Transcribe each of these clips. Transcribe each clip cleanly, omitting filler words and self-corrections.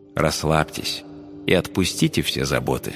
Расслабьтесь и отпустите все заботы.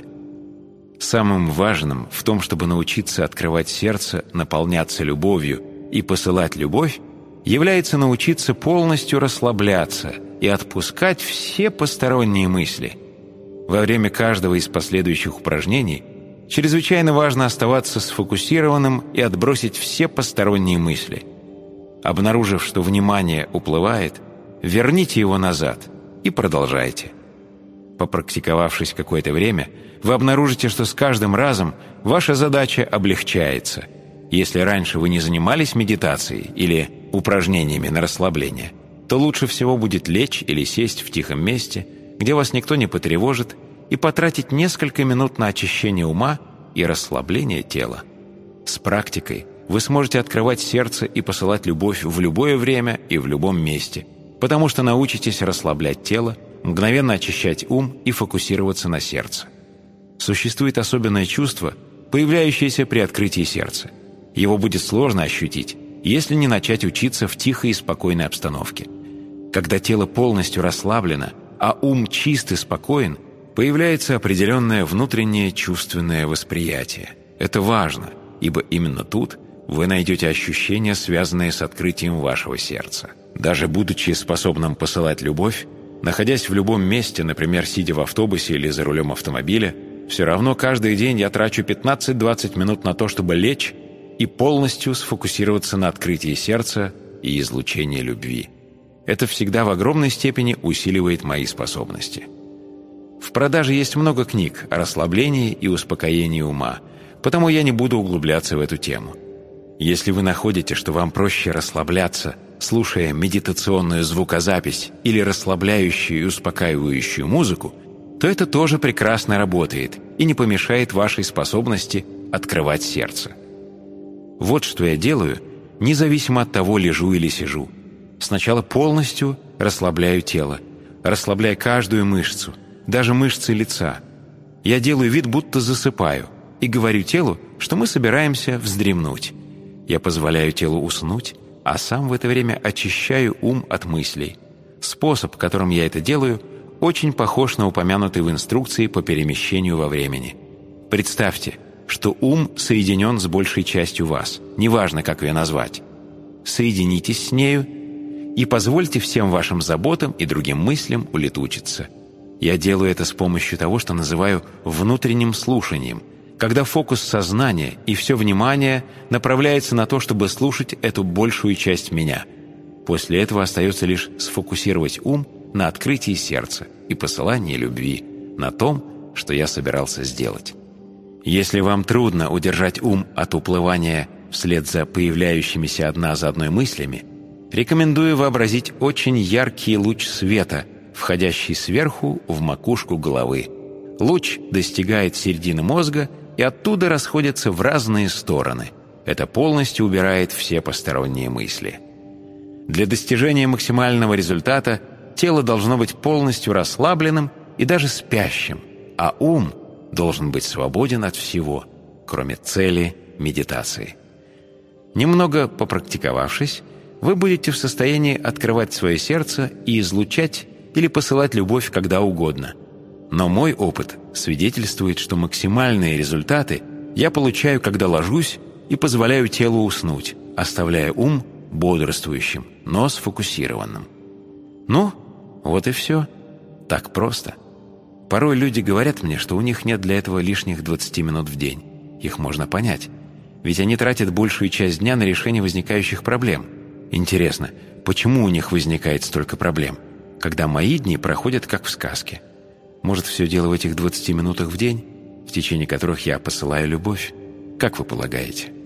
Самым важным в том, чтобы научиться открывать сердце, наполняться любовью и посылать любовь, является научиться полностью расслабляться и отпускать все посторонние мысли. Во время каждого из последующих упражнений чрезвычайно важно оставаться сфокусированным и отбросить все посторонние мысли. Обнаружив, что внимание уплывает, верните его назад и продолжайте. Попрактиковавшись какое-то время, вы обнаружите, что с каждым разом ваша задача облегчается. Если раньше вы не занимались медитацией или упражнениями на расслабление, то лучше всего будет лечь или сесть в тихом месте, где вас никто не потревожит, и потратить несколько минут на очищение ума и расслабление тела. С практикой вы сможете открывать сердце и посылать любовь в любое время и в любом месте, потому что научитесь расслаблять тело, мгновенно очищать ум и фокусироваться на сердце. Существует особенное чувство, появляющееся при открытии сердца. Его будет сложно ощутить, если не начать учиться в тихой и спокойной обстановке. Когда тело полностью расслаблено, а ум чист и спокоен, появляется определенное внутреннее чувственное восприятие. Это важно, ибо именно тут вы найдете ощущения, связанные с открытием вашего сердца. Даже будучи способным посылать любовь, находясь в любом месте, например, сидя в автобусе или за рулем автомобиля, все равно каждый день я трачу 15-20 минут на то, чтобы лечь и полностью сфокусироваться на открытии сердца и излучении любви. Это всегда в огромной степени усиливает мои способности. В продаже есть много книг о расслаблении и успокоении ума, потому я не буду углубляться в эту тему. Если вы находите, что вам проще расслабляться, слушая медитационную звукозапись или расслабляющую и успокаивающую музыку, то это тоже прекрасно работает и не помешает вашей способности открывать сердце. Вот что я делаю, независимо от того, лежу или сижу. Сначала полностью расслабляю тело, расслабляя каждую мышцу, даже мышцы лица. Я делаю вид, будто засыпаю, и говорю телу, что мы собираемся вздремнуть. Я позволяю телу уснуть, а сам в это время очищаю ум от мыслей. Способ, которым я это делаю, очень похож на упомянутый в инструкции по перемещению во времени. Представьте, что ум соединен с большей частью вас, неважно, как ее назвать. Соединитесь с нею и позвольте всем вашим заботам и другим мыслям улетучиться. Я делаю это с помощью того, что называю внутренним слушанием, когда фокус сознания и все внимание направляется на то, чтобы слушать эту большую часть меня. После этого остается лишь сфокусировать ум на открытии сердца и посылании любви, на том, что я собирался сделать. Если вам трудно удержать ум от уплывания вслед за появляющимися одна за одной мыслями, рекомендую вообразить очень яркий луч света, входящий сверху в макушку головы. Луч достигает середины мозга и оттуда расходится в разные стороны. Это полностью убирает все посторонние мысли. Для достижения максимального результата тело должно быть полностью расслабленным и даже спящим, а ум должен быть свободен от всего, кроме цели медитации. Немного попрактиковавшись, вы будете в состоянии открывать свое сердце и излучать или посылать любовь когда угодно. Но мой опыт свидетельствует, что максимальные результаты я получаю, когда ложусь и позволяю телу уснуть, оставляя ум бодрствующим, но сфокусированным. Ну, вот и все. Так просто. Порой люди говорят мне, что у них нет для этого лишних 20 минут в день. Их можно понять. Ведь они тратят большую часть дня на решение возникающих проблем. Интересно, почему у них возникает столько проблем, когда мои дни проходят как в сказке? Может, все дело в этих 20 минутах в день, в течение которых я посылаю любовь? Как вы полагаете?